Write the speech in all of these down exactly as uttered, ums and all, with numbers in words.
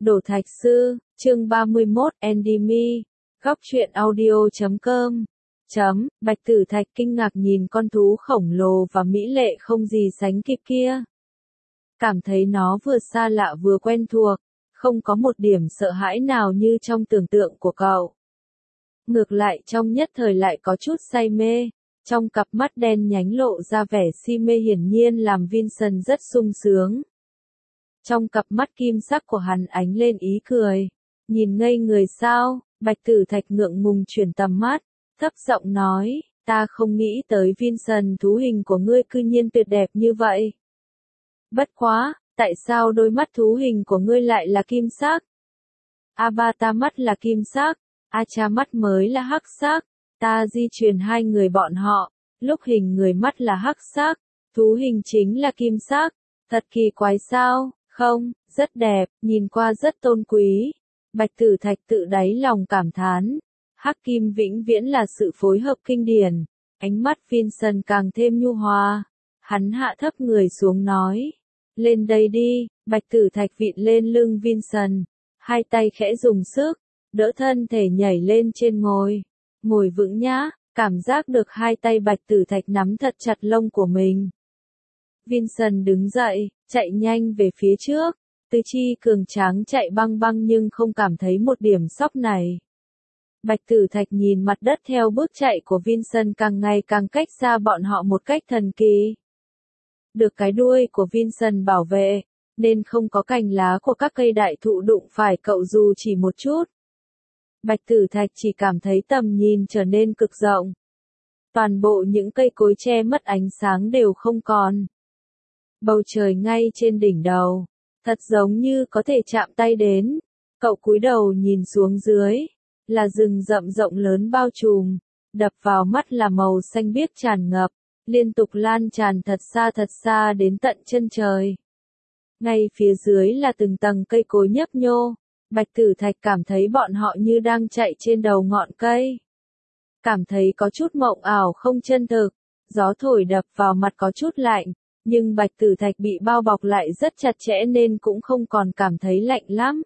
Đổ thạch sư, chương ba mươi mốt, Endemy, góc truyện audio chấm com. Chấm, Bạch Tử Thạch kinh ngạc nhìn con thú khổng lồ và mỹ lệ không gì sánh kịp kia. Cảm thấy nó vừa xa lạ vừa quen thuộc, không có một điểm sợ hãi nào như trong tưởng tượng của cậu. Ngược lại trong nhất thời lại có chút say mê, trong cặp mắt đen nhánh lộ ra vẻ si mê hiển nhiên làm Vincent rất sung sướng. Trong cặp mắt kim sắc của hắn ánh lên ý cười, nhìn ngây người sao, Bạch Tử Thạch ngượng ngùng chuyển tầm mắt, thấp giọng nói, ta không nghĩ tới Vincent thú hình của ngươi cư nhiên tuyệt đẹp như vậy. Bất quá, tại sao đôi mắt thú hình của ngươi lại là kim sắc? Avatar mắt là kim sắc, Acha mắt mới là hắc sắc, ta di truyền hai người bọn họ, lúc hình người mắt là hắc sắc, thú hình chính là kim sắc, thật kỳ quái sao, không, rất đẹp, nhìn qua rất tôn quý. Bạch Tử Thạch tự đáy lòng cảm thán, hắc kim vĩnh viễn là sự phối hợp kinh điển, ánh mắt Vincent càng thêm nhu hòa, hắn hạ thấp người xuống nói, lên đây đi, Bạch Tử Thạch vịn lên lưng Vincent, hai tay khẽ dùng sức, đỡ thân thể nhảy lên trên ngồi, ngồi vững nhá, cảm giác được hai tay Bạch Tử Thạch nắm thật chặt lông của mình. Vincent đứng dậy, chạy nhanh về phía trước, tứ chi cường tráng chạy băng băng nhưng không cảm thấy một điểm sóc này. Bạch Tử Thạch nhìn mặt đất theo bước chạy của Vincent càng ngày càng cách xa bọn họ một cách thần kỳ. Được cái đuôi của Vincent bảo vệ, nên không có cành lá của các cây đại thụ đụng phải cậu dù chỉ một chút. Bạch Tử Thạch chỉ cảm thấy tầm nhìn trở nên cực rộng. Toàn bộ những cây cối che mất ánh sáng đều không còn. Bầu trời ngay trên đỉnh đầu, thật giống như có thể chạm tay đến. Cậu cúi đầu nhìn xuống dưới, là rừng rậm rộng lớn bao trùm, đập vào mắt là màu xanh biếc tràn ngập, liên tục lan tràn thật xa thật xa đến tận chân trời. Ngay phía dưới là từng tầng cây cối nhấp nhô, Bạch Tử Thạch cảm thấy bọn họ như đang chạy trên đầu ngọn cây. Cảm thấy có chút mộng ảo không chân thực, gió thổi đập vào mặt có chút lạnh, nhưng Bạch Tử Thạch bị bao bọc lại rất chặt chẽ nên cũng không còn cảm thấy lạnh lắm.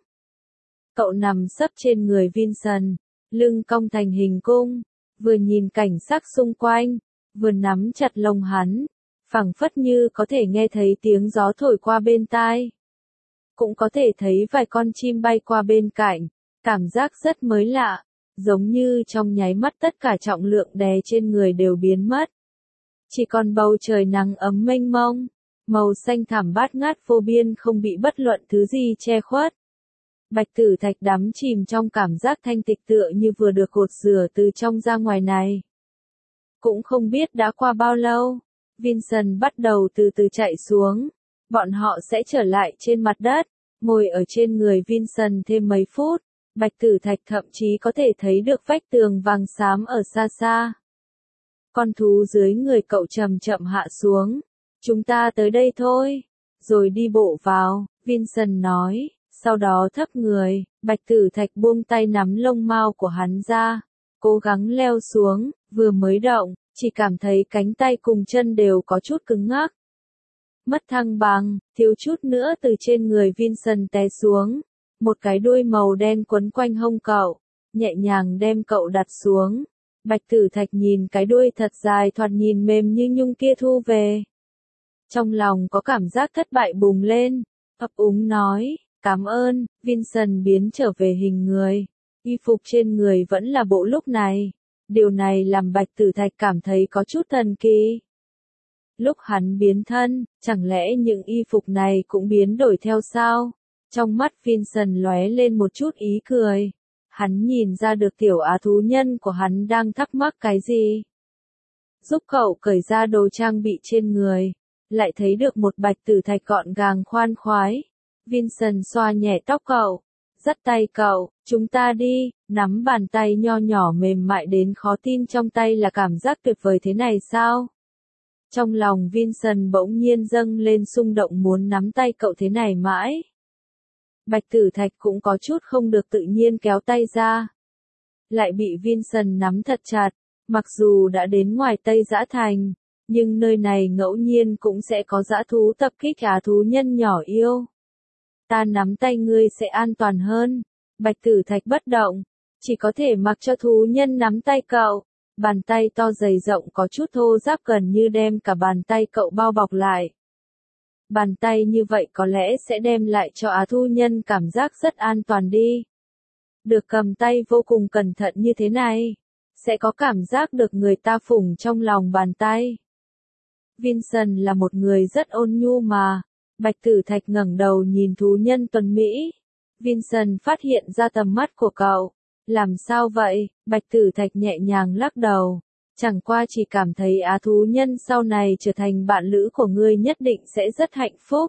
Cậu nằm sấp trên người Vincent, lưng cong thành hình cung, vừa nhìn cảnh sắc xung quanh, vừa nắm chặt lông hắn, phảng phất như có thể nghe thấy tiếng gió thổi qua bên tai. Cũng có thể thấy vài con chim bay qua bên cạnh, cảm giác rất mới lạ, giống như trong nháy mắt tất cả trọng lượng đè trên người đều biến mất. Chỉ còn bầu trời nắng ấm mênh mông, màu xanh thẳm bát ngát vô biên không bị bất luận thứ gì che khuất. Bạch Tử Thạch đắm chìm trong cảm giác thanh tịch tựa như vừa được gột rửa từ trong ra ngoài này. Cũng không biết đã qua bao lâu, Vincent bắt đầu từ từ chạy xuống, bọn họ sẽ trở lại trên mặt đất, ngồi ở trên người Vincent thêm mấy phút, Bạch Tử Thạch thậm chí có thể thấy được vách tường vàng xám ở xa xa. Con thú dưới người cậu chậm chậm hạ xuống, chúng ta tới đây thôi, rồi đi bộ vào, Vincent nói, sau đó thấp người, Bạch Tử Thạch buông tay nắm lông mao của hắn ra, cố gắng leo xuống, vừa mới động, chỉ cảm thấy cánh tay cùng chân đều có chút cứng ngắc. Mất thăng bằng, thiếu chút nữa từ trên người Vincent té xuống, một cái đuôi màu đen quấn quanh hông cậu, nhẹ nhàng đem cậu đặt xuống. Bạch Tử Thạch nhìn cái đuôi thật dài thoạt nhìn mềm như nhung kia thu về. Trong lòng có cảm giác thất bại bùng lên, ấp úng nói, cảm ơn, Vincent biến trở về hình người, y phục trên người vẫn là bộ lúc này. Điều này làm Bạch Tử Thạch cảm thấy có chút thần kỳ. Lúc hắn biến thân, chẳng lẽ những y phục này cũng biến đổi theo sao? Trong mắt Vincent lóe lên một chút ý cười. Hắn nhìn ra được tiểu á thú nhân của hắn đang thắc mắc cái gì. Giúp cậu cởi ra đồ trang bị trên người, lại thấy được một Bạch Tử Thạch gọn gàng khoan khoái. Vincent xoa nhẹ tóc cậu, dắt tay cậu, chúng ta đi, nắm bàn tay nho nhỏ mềm mại đến khó tin trong tay là cảm giác tuyệt vời thế này sao? Trong lòng Vincent bỗng nhiên dâng lên xung động muốn nắm tay cậu thế này mãi. Bạch Tử Thạch cũng có chút không được tự nhiên kéo tay ra. Lại bị Vincent nắm thật chặt, mặc dù đã đến ngoài Tây Dã Thành, nhưng nơi này ngẫu nhiên cũng sẽ có dã thú tập kích á thú nhân nhỏ yêu. Ta nắm tay ngươi sẽ an toàn hơn. Bạch Tử Thạch bất động, chỉ có thể mặc cho thú nhân nắm tay cậu. Bàn tay to dày rộng có chút thô ráp gần như đem cả bàn tay cậu bao bọc lại. Bàn tay như vậy có lẽ sẽ đem lại cho Á thú nhân cảm giác rất an toàn đi. Được cầm tay vô cùng cẩn thận như thế này, sẽ có cảm giác được người ta phủng trong lòng bàn tay. Vincent là một người rất ôn nhu mà. Bạch Tử Thạch ngẩng đầu nhìn thú nhân tuấn Mỹ. Vincent phát hiện ra tầm mắt của cậu. Làm sao vậy? Bạch Tử Thạch nhẹ nhàng lắc đầu. Chẳng qua chỉ cảm thấy Á thú nhân sau này trở thành bạn lữ của ngươi nhất định sẽ rất hạnh phúc.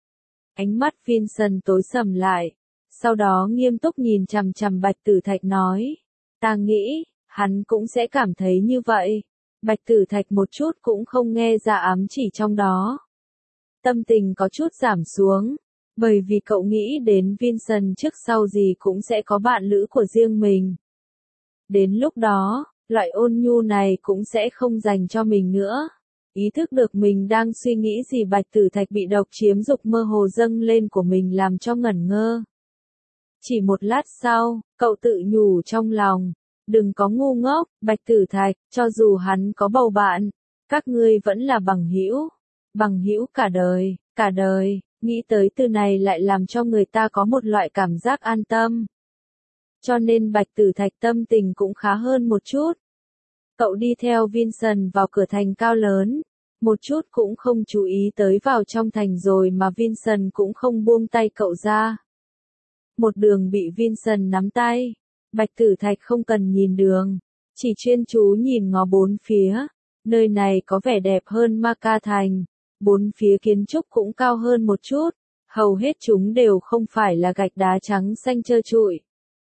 Ánh mắt Vincent tối sầm lại. Sau đó nghiêm túc nhìn chằm chằm Bạch Tử Thạch nói. Ta nghĩ, hắn cũng sẽ cảm thấy như vậy. Bạch Tử Thạch một chút cũng không nghe ra ám chỉ trong đó. Tâm tình có chút giảm xuống, bởi vì cậu nghĩ đến Vincent trước sau gì cũng sẽ có bạn lữ của riêng mình. Đến lúc đó, loại ôn nhu này cũng sẽ không dành cho mình nữa. Ý thức được mình đang suy nghĩ gì Bạch Tử Thạch bị độc chiếm dục mơ hồ dâng lên của mình làm cho ngẩn ngơ. Chỉ một lát sau, cậu tự nhủ trong lòng, đừng có ngu ngốc, Bạch Tử Thạch, cho dù hắn có bầu bạn, các ngươi vẫn là bằng hữu. Bằng hữu cả đời, cả đời, nghĩ tới từ này lại làm cho người ta có một loại cảm giác an tâm. Cho nên Bạch Tử Thạch tâm tình cũng khá hơn một chút. Cậu đi theo Vincent vào cửa thành cao lớn, một chút cũng không chú ý tới vào trong thành rồi mà Vincent cũng không buông tay cậu ra. Một đường bị Vincent nắm tay, Bạch Tử Thạch không cần nhìn đường, chỉ chuyên chú nhìn ngó bốn phía. Nơi này có vẻ đẹp hơn Ma Ca Thành. Bốn phía kiến trúc cũng cao hơn một chút, hầu hết chúng đều không phải là gạch đá trắng xanh trơ trụi.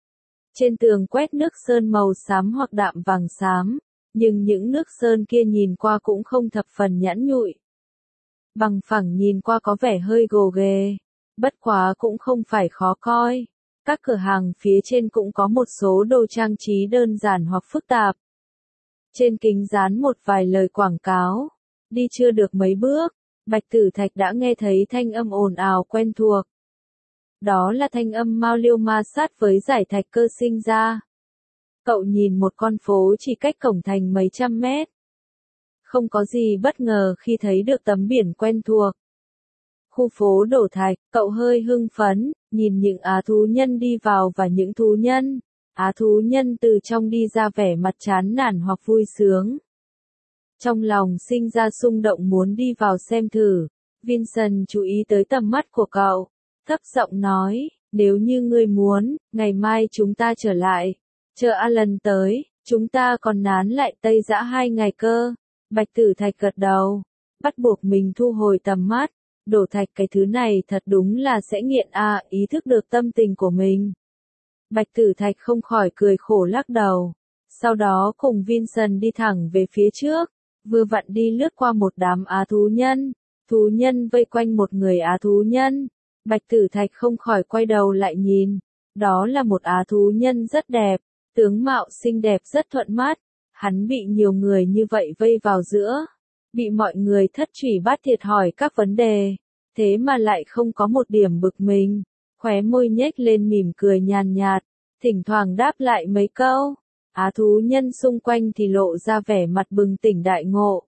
Trên tường quét nước sơn màu xám hoặc đạm vàng xám, nhưng những nước sơn kia nhìn qua cũng không thập phần nhẵn nhụi. Bằng phẳng nhìn qua có vẻ hơi gồ ghề, bất quá cũng không phải khó coi. Các cửa hàng phía trên cũng có một số đồ trang trí đơn giản hoặc phức tạp. Trên kính dán một vài lời quảng cáo. Đi chưa được mấy bước, Bạch Tử Thạch đã nghe thấy thanh âm ồn ào quen thuộc. Đó là thanh âm Mao Liêu ma sát với giải thạch cơ sinh ra. Cậu nhìn một con phố chỉ cách cổng thành mấy trăm mét. Không có gì bất ngờ khi thấy được tấm biển quen thuộc. Khu phố đổ thạch, cậu hơi hưng phấn, nhìn những á thú nhân đi vào và những thú nhân. Á thú nhân từ trong đi ra vẻ mặt chán nản hoặc vui sướng. Trong lòng sinh ra xung động muốn đi vào xem thử. Vincent chú ý tới tầm mắt của cậu. Thấp giọng nói, nếu như ngươi muốn, ngày mai chúng ta trở lại. Chờ Alan tới, chúng ta còn nán lại Tây Dã hai ngày cơ. Bạch Tử Thạch gật đầu. Bắt buộc mình thu hồi tầm mắt. Đổ thạch cái thứ này thật đúng là sẽ nghiện à, ý thức được tâm tình của mình. Bạch Tử Thạch không khỏi cười khổ lắc đầu. Sau đó cùng Vincent đi thẳng về phía trước. Vừa vặn đi lướt qua một đám á thú nhân. Thú nhân vây quanh một người á thú nhân. Bạch Tử Thạch không khỏi quay đầu lại nhìn. Đó là một á thú nhân rất đẹp. Tướng mạo xinh đẹp rất thuận mắt. Hắn bị nhiều người như vậy vây vào giữa. Bị mọi người thất trủy bát thiệt hỏi các vấn đề. Thế mà lại không có một điểm bực mình. Khóe môi nhếch lên mỉm cười nhàn nhạt. Thỉnh thoảng đáp lại mấy câu. Á thú nhân xung quanh thì lộ ra vẻ mặt bừng tỉnh đại ngộ.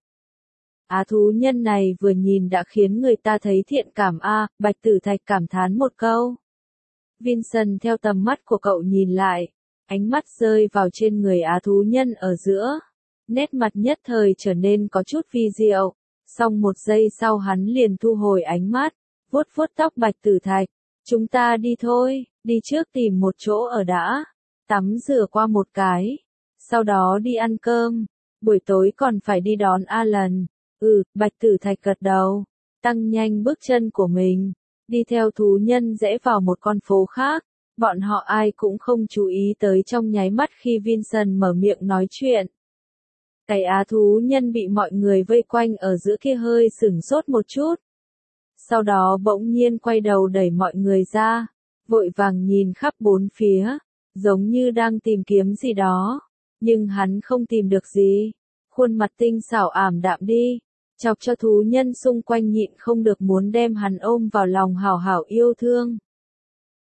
Á thú nhân này vừa nhìn đã khiến người ta thấy thiện cảm a, à, Bạch Tử Thạch cảm thán một câu. Vincent theo tầm mắt của cậu nhìn lại, ánh mắt rơi vào trên người á thú nhân ở giữa. Nét mặt nhất thời trở nên có chút vi diệu, xong một giây sau hắn liền thu hồi ánh mắt, vuốt vuốt tóc Bạch Tử Thạch. Chúng ta đi thôi, đi trước tìm một chỗ ở đã, tắm rửa qua một cái, sau đó đi ăn cơm, buổi tối còn phải đi đón Alan. Ừ, Bạch Tử Thạch gật đầu, tăng nhanh bước chân của mình, đi theo thú nhân rẽ vào một con phố khác. Bọn họ ai cũng không chú ý tới trong nháy mắt khi Vincent mở miệng nói chuyện. Cái á thú nhân bị mọi người vây quanh ở giữa kia hơi sửng sốt một chút. Sau đó bỗng nhiên quay đầu đẩy mọi người ra, vội vàng nhìn khắp bốn phía, giống như đang tìm kiếm gì đó. Nhưng hắn không tìm được gì. Khuôn mặt tinh xảo ảm đạm đi, chọc cho thú nhân xung quanh nhịn không được muốn đem hắn ôm vào lòng hảo hảo yêu thương.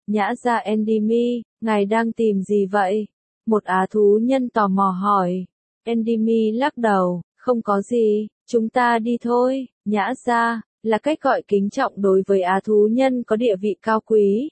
Nhã gia Endymi, ngài đang tìm gì vậy? Một á thú nhân tò mò hỏi. Endymi lắc đầu, không có gì, chúng ta đi thôi. Nhã gia, là cách gọi kính trọng đối với á thú nhân có địa vị cao quý.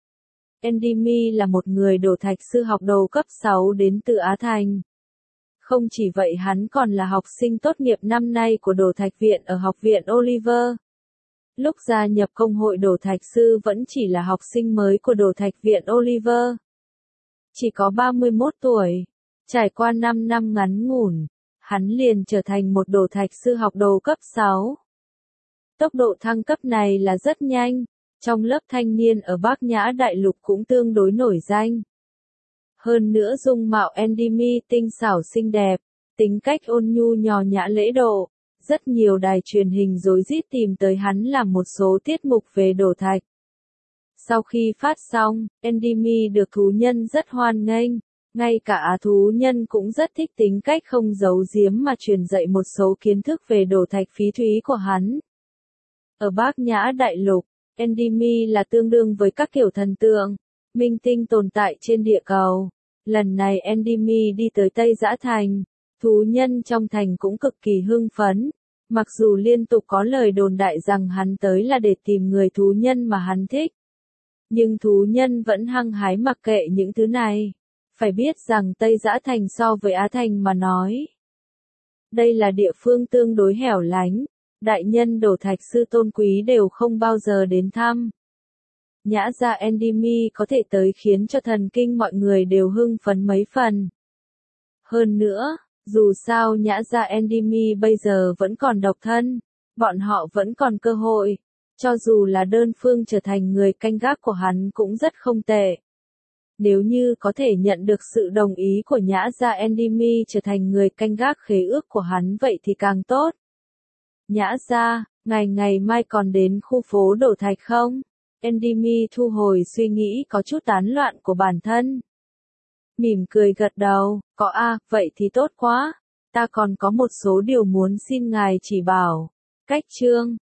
Endymi là một người đổ thạch sư học đồ cấp sáu đến từ Á Thành. Không chỉ vậy hắn còn là học sinh tốt nghiệp năm nay của đổ thạch viện ở học viện Oliver. Lúc gia nhập công hội đổ thạch sư vẫn chỉ là học sinh mới của đổ thạch viện Oliver. Chỉ có ba mươi mốt tuổi, trải qua năm năm ngắn ngủn, hắn liền trở thành một đổ thạch sư học đồ cấp sáu. Tốc độ thăng cấp này là rất nhanh, trong lớp thanh niên ở Bát Nhã Đại Lục cũng tương đối nổi danh. Hơn nữa dung mạo Endymi tinh xảo xinh đẹp, tính cách ôn nhu nhò nhã lễ độ, rất nhiều đài truyền hình rối rít tìm tới hắn làm một số tiết mục về đổ thạch. Sau khi phát xong, Endymi được thú nhân rất hoan nghênh, ngay cả á thú nhân cũng rất thích tính cách không giấu giếm mà truyền dạy một số kiến thức về đổ thạch phí thúy của hắn. Ở Bát Nhã Đại Lục, Endymi là tương đương với các kiểu thần tượng, minh tinh tồn tại trên địa cầu. Lần này Endymi đi tới Tây Dã Thành, thú nhân trong thành cũng cực kỳ hưng phấn, mặc dù liên tục có lời đồn đại rằng hắn tới là để tìm người thú nhân mà hắn thích. Nhưng thú nhân vẫn hăng hái mặc kệ những thứ này. Phải biết rằng Tây Dã Thành so với Á Thành mà nói, đây là địa phương tương đối hẻo lánh, đại nhân đổ thạch sư tôn quý đều không bao giờ đến thăm. Nhã gia Endymi có thể tới khiến cho thần kinh mọi người đều hưng phấn mấy phần. Hơn nữa, dù sao Nhã gia Endymi bây giờ vẫn còn độc thân, bọn họ vẫn còn cơ hội, cho dù là đơn phương trở thành người canh gác của hắn cũng rất không tệ. Nếu như có thể nhận được sự đồng ý của Nhã gia Endymi trở thành người canh gác khế ước của hắn vậy thì càng tốt. Nhã gia, ngày ngày mai còn đến khu phố đổ thạch không? Endymi thu hồi suy nghĩ có chút tán loạn của bản thân. Mỉm cười gật đầu, có a, vậy thì tốt quá. Ta còn có một số điều muốn xin ngài chỉ bảo. Cách chương